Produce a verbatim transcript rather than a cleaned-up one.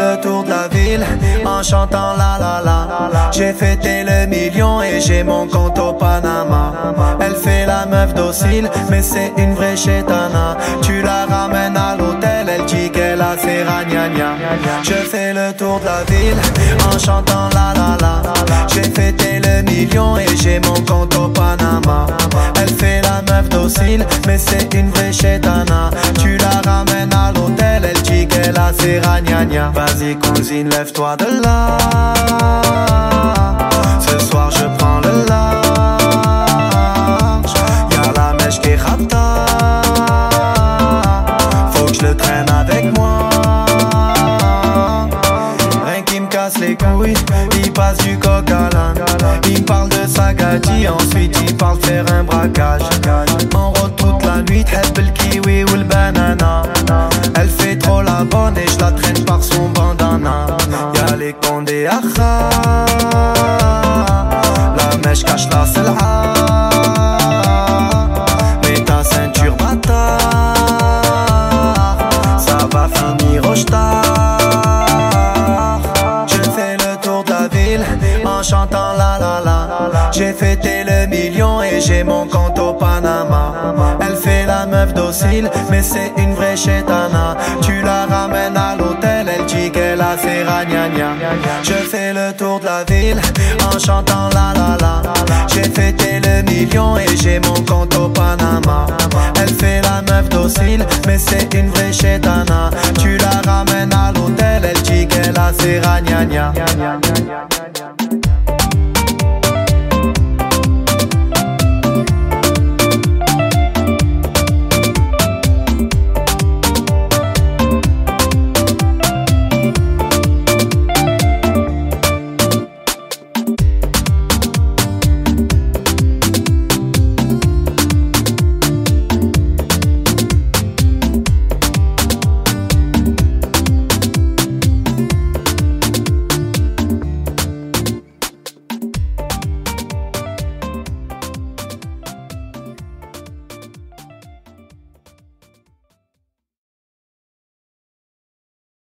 le tour de la ville en chantant la la la. J'ai fêté le million et j'ai mon compte au Panama. Elle fait la meuf docile, mais c'est une vraie chétana. Tu la ramènes à l'hôtel, elle dit qu'elle a ses ragnagnas. Je fais le tour de la ville en chantant la la la. J'ai fêté le million et j'ai mon compte au Panama. Elle fait la meuf docile, mais c'est une vraie chétana. Tu la ramènes à l'hôtel, elle dit qu'elle a ses ragnagnas. Vas-y cousine, lève-toi de là. Ce soir je prends le large. Y'a la mèche qui rapta. Faut que je le traîne avec moi. Rien qui me casse les couilles. Il passe du coq à l'âne. Il parle de Sagadi, ensuite il parle faire un braquage. On rôde toute la nuit, t'heb le kiwi ou le banana. Elle fait trop la bonne et je la traîne par son bandana. Y'a les condés à la mèche cache la selha. Mets ta ceinture bâtard. Ça va finir au star. Je fais le tour de la ville en chantant la la la. J'ai fêté le million et j'ai mon compte au Panama. Elle fait la meuf docile, mais c'est une vraie chétana. Tu la ramènes à l'hôtel, elle dit qu'elle a ses ragnagnas. Je fais le tour de la ville en chantant la la la. J'ai fêté le million et j'ai mon compte au Panama. Elle fait la meuf docile, mais c'est une vraie chétana. Tu la ramènes à l'hôtel, elle dit qu'elle a ses ragnagnas.